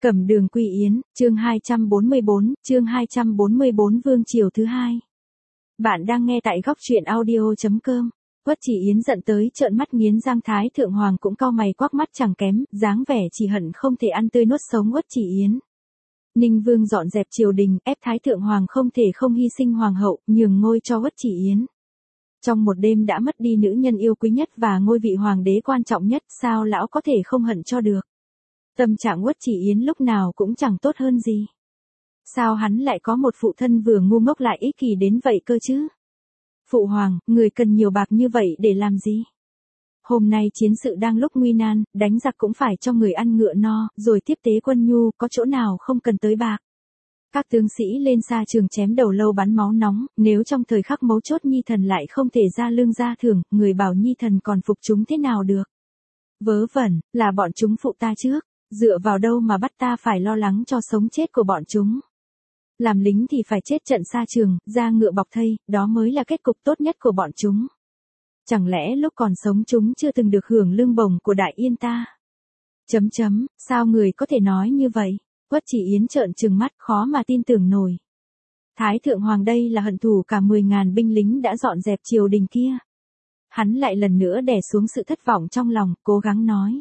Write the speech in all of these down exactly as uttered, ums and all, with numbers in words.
Cẩm Đường Quy Yến, chương hai trăm bốn mươi bốn, chương hai trăm bốn mươi bốn Vương triều thứ hai. Bạn đang nghe tại góc truyện audio chấm com. Uất Chỉ Yến giận tới trợn mắt nghiến răng, Thái Thượng Hoàng cũng cau mày quắc mắt chẳng kém, dáng vẻ chỉ hận không thể ăn tươi nuốt sống Uất Chỉ Yến. Ninh Vương dọn dẹp triều đình, ép Thái Thượng Hoàng không thể không hy sinh hoàng hậu, nhường ngôi cho Uất Chỉ Yến. Trong một đêm đã mất đi nữ nhân yêu quý nhất và ngôi vị hoàng đế quan trọng nhất, sao lão có thể không hận cho được. Tâm trạng Uất Chỉ Yến lúc nào cũng chẳng tốt hơn gì. Sao hắn lại có một phụ thân vừa ngu ngốc lại ích kỷ đến vậy cơ chứ? Phụ hoàng, người cần nhiều bạc như vậy để làm gì? Hôm nay chiến sự đang lúc nguy nan, đánh giặc cũng phải cho người ăn ngựa no, rồi tiếp tế quân nhu, có chỗ nào không cần tới bạc. Các tướng sĩ lên xa trường chém đầu lâu bắn máu nóng, nếu trong thời khắc mấu chốt Nhi thần lại không thể ra lương ra thưởng, người bảo Nhi thần còn phục chúng thế nào được? Vớ vẩn, là bọn chúng phụ ta trước, dựa vào đâu mà bắt ta phải lo lắng cho sống chết của bọn chúng? Làm lính thì phải chết trận xa trường, ra ngựa bọc thây, đó mới là kết cục tốt nhất của bọn chúng. Chẳng lẽ lúc còn sống chúng chưa từng được hưởng lương bổng của Đại Yên ta? Chấm chấm, sao người có thể nói như vậy? Uất Chỉ Yến trợn trừng mắt, khó mà tin tưởng nổi. Thái Thượng Hoàng đây là hận thù cả mười ngàn binh lính đã dọn dẹp triều đình kia. Hắn lại lần nữa đè xuống sự thất vọng trong lòng, cố gắng nói.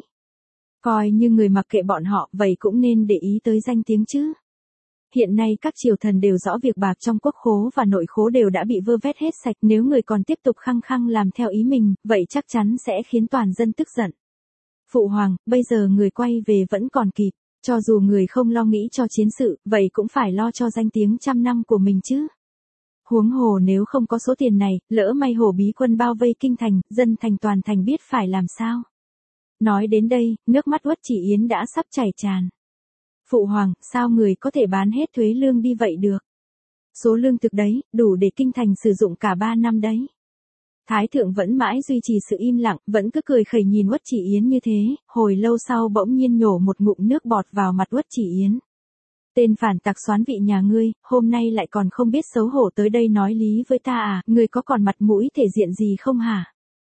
Coi như người mặc kệ bọn họ, vậy cũng nên để ý tới danh tiếng chứ. Hiện nay các triều thần đều rõ việc bạc trong quốc khố và nội khố đều đã bị vơ vét hết sạch, nếu người còn tiếp tục khăng khăng làm theo ý mình, vậy chắc chắn sẽ khiến toàn dân tức giận. Phụ hoàng, bây giờ người quay về vẫn còn kịp, cho dù người không lo nghĩ cho chiến sự, vậy cũng phải lo cho danh tiếng trăm năm của mình chứ. Huống hồ nếu không có số tiền này, lỡ may hổ bí quân bao vây kinh thành, dân thành toàn thành biết phải làm sao. Nói đến đây, nước mắt Uất Chỉ Yến đã sắp chảy tràn. Phụ hoàng, sao người có thể bán hết thuế lương đi vậy được? Số lương thực đấy, đủ để kinh thành sử dụng cả ba năm đấy. Thái thượng vẫn mãi duy trì sự im lặng, vẫn cứ cười khẩy nhìn Uất Chỉ Yến như thế, hồi lâu sau bỗng nhiên nhổ một ngụm nước bọt vào mặt Uất Chỉ Yến. Tên phản tặc xoán vị nhà ngươi, hôm nay lại còn không biết xấu hổ tới đây nói lý với ta à, ngươi có còn mặt mũi thể diện gì không hả?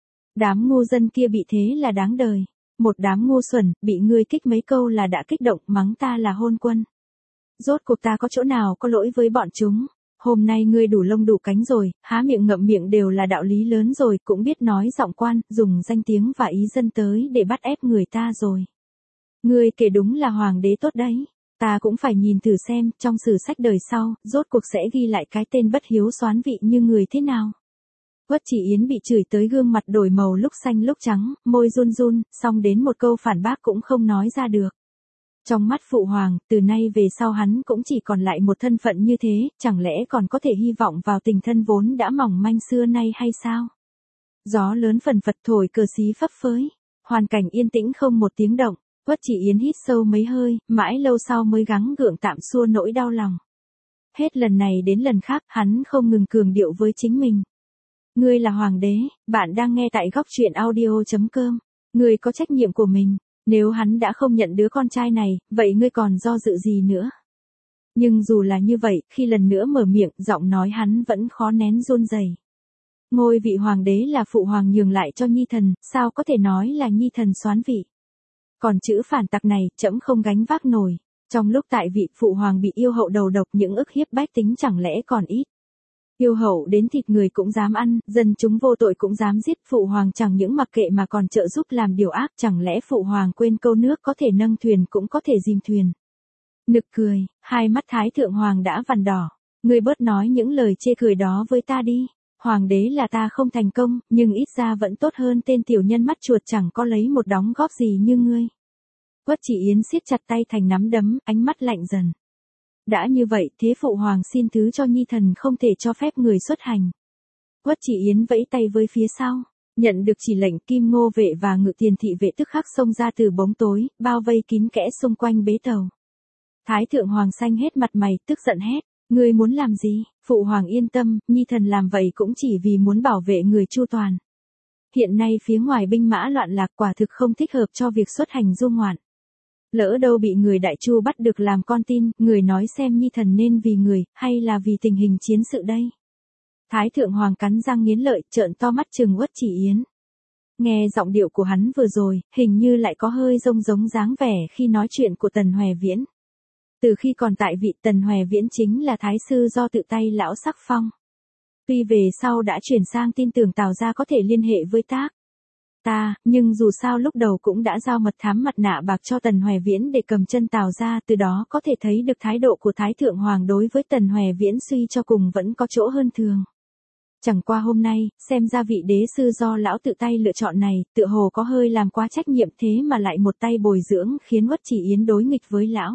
Đám ngu dân kia bị thế là đáng đời. Một đám ngu xuẩn, bị ngươi kích mấy câu là đã kích động, mắng ta là hôn quân. Rốt cuộc ta có chỗ nào có lỗi với bọn chúng? Hôm nay ngươi đủ lông đủ cánh rồi, há miệng ngậm miệng đều là đạo lý lớn rồi, cũng biết nói giọng quan, dùng danh tiếng và ý dân tới để bắt ép người ta rồi. Ngươi kể đúng là hoàng đế tốt đấy. Ta cũng phải nhìn thử xem, trong sử sách đời sau, rốt cuộc sẽ ghi lại cái tên bất hiếu xoán vị như người thế nào. Uất Chỉ Yến bị chửi tới gương mặt đổi màu lúc xanh lúc trắng, môi run run, xong đến một câu phản bác cũng không nói ra được. Trong mắt phụ hoàng, từ nay về sau hắn cũng chỉ còn lại một thân phận như thế, chẳng lẽ còn có thể hy vọng vào tình thân vốn đã mỏng manh xưa nay hay sao? Gió lớn phần phật thổi cờ xí phấp phới, hoàn cảnh yên tĩnh không một tiếng động, Uất Chỉ Yến hít sâu mấy hơi, mãi lâu sau mới gắng gượng tạm xua nỗi đau lòng. Hết lần này đến lần khác, hắn không ngừng cường điệu với chính mình. Ngươi là hoàng đế, bạn đang nghe tại góc truyện audio chấm com. Ngươi có trách nhiệm của mình, nếu hắn đã không nhận đứa con trai này, vậy ngươi còn do dự gì nữa? Nhưng dù là như vậy, khi lần nữa mở miệng, giọng nói hắn vẫn khó nén run rẩy. Ngôi vị hoàng đế là phụ hoàng nhường lại cho Nhi thần, sao có thể nói là Nhi thần soán vị? Còn chữ phản tặc này, trẫm không gánh vác nổi. Trong lúc tại vị, phụ hoàng bị yêu hậu đầu độc, những ức hiếp bách tính chẳng lẽ còn ít? Yêu hậu đến thịt người cũng dám ăn, dân chúng vô tội cũng dám giết, phụ hoàng chẳng những mặc kệ mà còn trợ giúp làm điều ác, chẳng lẽ phụ hoàng quên câu nước có thể nâng thuyền cũng có thể dìm thuyền. Nực cười, hai mắt Thái Thượng Hoàng đã vằn đỏ, ngươi bớt nói những lời chê cười đó với ta đi, hoàng đế là ta không thành công, nhưng ít ra vẫn tốt hơn tên tiểu nhân mắt chuột chẳng có lấy một đóng góp gì như ngươi. Uất Chỉ Yến siết chặt tay thành nắm đấm, ánh mắt lạnh dần. Đã như vậy, thế phụ hoàng xin thứ cho Nhi thần không thể cho phép người xuất hành. Uất Chỉ Yến vẫy tay với phía sau, nhận được chỉ lệnh, Kim Ngô vệ và Ngự Tiền thị vệ tức khắc xông ra từ bóng tối, bao vây kín kẽ xung quanh bế tàu. Thái Thượng Hoàng xanh hết mặt mày, tức giận hét, ngươi muốn làm gì? Phụ hoàng yên tâm, Nhi thần làm vậy cũng chỉ vì muốn bảo vệ người chu toàn. Hiện nay phía ngoài binh mã loạn lạc, quả thực không thích hợp cho việc xuất hành du ngoạn. Lỡ đâu bị người Đại Chu bắt được làm con tin, người nói xem Nhi thần nên vì người, hay là vì tình hình chiến sự đây? Thái Thượng Hoàng cắn răng nghiến lợi, trợn to mắt trừng Uất Chỉ Yến. Nghe giọng điệu của hắn vừa rồi, hình như lại có hơi rông giống dáng vẻ khi nói chuyện của Tần Hoè Viễn. Từ khi còn tại vị, Tần Hoè Viễn chính là thái sư do tự tay lão sắc phong. Tuy về sau đã chuyển sang tin tưởng Tào gia có thể liên hệ với tác ta, nhưng dù sao lúc đầu cũng đã giao mật thám mặt nạ bạc cho Tần Hoè Viễn để cầm chân Tào gia, từ đó có thể thấy được thái độ của Thái Thượng Hoàng đối với Tần Hoè Viễn suy cho cùng vẫn có chỗ hơn thường. Chẳng qua hôm nay, xem ra vị đế sư do lão tự tay lựa chọn này, tựa hồ có hơi làm quá trách nhiệm thế mà lại một tay bồi dưỡng khiến Uất Chỉ Yến đối nghịch với lão.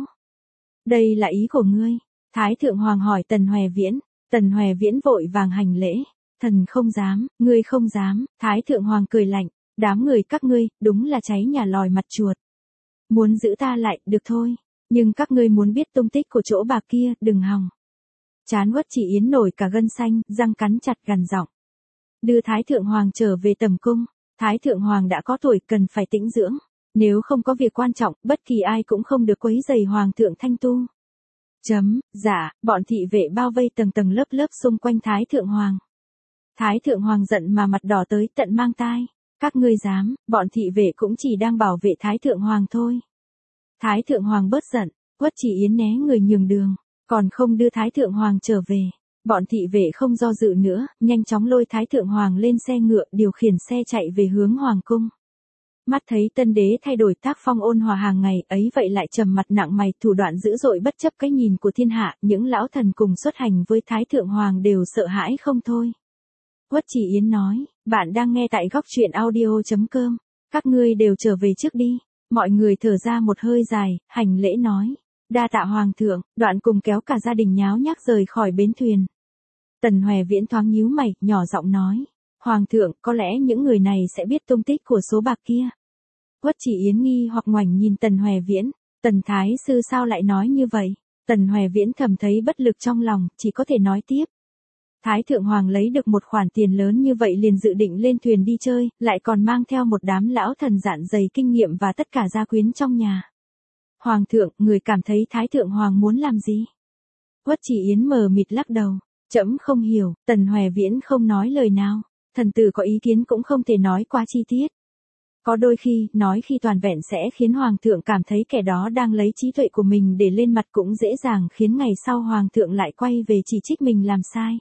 Đây là ý của ngươi? Thái Thượng Hoàng hỏi Tần Hoè Viễn. Tần Hoè Viễn vội vàng hành lễ. Thần không dám, ngươi không dám. Thái Thượng Hoàng cười lạnh. Đám người các ngươi, đúng là cháy nhà lòi mặt chuột. Muốn giữ ta lại, được thôi. Nhưng các ngươi muốn biết tung tích của chỗ bạc kia, đừng hòng. Chán Uất Chỉ Yến nổi cả gân xanh, răng cắn chặt gằn giọng. Đưa Thái Thượng Hoàng trở về tầm cung. Thái Thượng Hoàng đã có tuổi cần phải tĩnh dưỡng. Nếu không có việc quan trọng, bất kỳ ai cũng không được quấy rầy Hoàng thượng thanh tu. Chấm, dạ, bọn thị vệ bao vây tầng tầng lớp lớp xung quanh Thái Thượng Hoàng. Thái Thượng Hoàng giận mà mặt đỏ tới tận mang tai. Các ngươi dám, bọn thị vệ cũng chỉ đang bảo vệ Thái Thượng Hoàng thôi. Thái Thượng Hoàng bớt giận, Uất Chỉ Yến né người nhường đường, còn không đưa Thái Thượng Hoàng trở về. Bọn thị vệ không do dự nữa, nhanh chóng lôi Thái Thượng Hoàng lên xe ngựa, điều khiển xe chạy về hướng Hoàng cung. Mắt thấy tân đế thay đổi tác phong ôn hòa hàng ngày, ấy vậy lại trầm mặt nặng mày, thủ đoạn dữ dội bất chấp cái nhìn của thiên hạ, những lão thần cùng xuất hành với Thái Thượng Hoàng đều sợ hãi không thôi. Uất Chỉ Yến nói, bạn đang nghe tại góc truyện audio chấm com, các ngươi đều trở về trước đi. Mọi người thở ra một hơi dài, hành lễ nói, đa tạ Hoàng thượng, đoạn cùng kéo cả gia đình nháo nhác rời khỏi bến thuyền. Tần Hoè Viễn thoáng nhíu mày, nhỏ giọng nói, Hoàng thượng, có lẽ những người này sẽ biết tung tích của số bạc kia. Uất Chỉ Yến nghi hoặc ngoảnh nhìn Tần Hoè Viễn, Tần Thái sư sao lại nói như vậy? Tần Hoè Viễn thầm thấy bất lực trong lòng, chỉ có thể nói tiếp. Thái Thượng Hoàng lấy được một khoản tiền lớn như vậy liền dự định lên thuyền đi chơi, lại còn mang theo một đám lão thần dạn dày kinh nghiệm và tất cả gia quyến trong nhà. Hoàng thượng, người cảm thấy Thái Thượng Hoàng muốn làm gì? Uất Chỉ Yến mờ mịt lắc đầu, trẫm không hiểu. Tần Hoè Viễn không nói lời nào, thần tử có ý kiến cũng không thể nói quá chi tiết. Có đôi khi, nói khi toàn vẹn sẽ khiến Hoàng thượng cảm thấy kẻ đó đang lấy trí tuệ của mình để lên mặt, cũng dễ dàng khiến ngày sau Hoàng thượng lại quay về chỉ trích mình làm sai.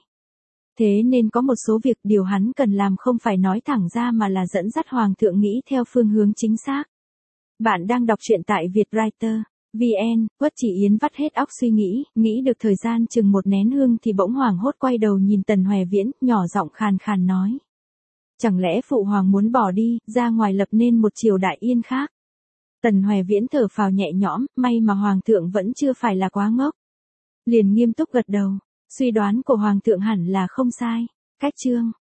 Thế nên có một số việc điều hắn cần làm không phải nói thẳng ra mà là dẫn dắt Hoàng thượng nghĩ theo phương hướng chính xác. Bạn đang đọc truyện tại Vietwriter chấm vn. Uất Chỉ Yến vắt hết óc suy nghĩ, nghĩ được thời gian chừng một nén hương thì bỗng hoảng hốt quay đầu nhìn Tần Hoè Viễn, nhỏ giọng khàn khàn nói. Chẳng lẽ phụ hoàng muốn bỏ đi, ra ngoài lập nên một triều đại yên khác? Tần Hoè Viễn thở phào nhẹ nhõm, may mà Hoàng thượng vẫn chưa phải là quá ngốc. Liền nghiêm túc gật đầu, suy đoán của Hoàng thượng hẳn là không sai. Cách chương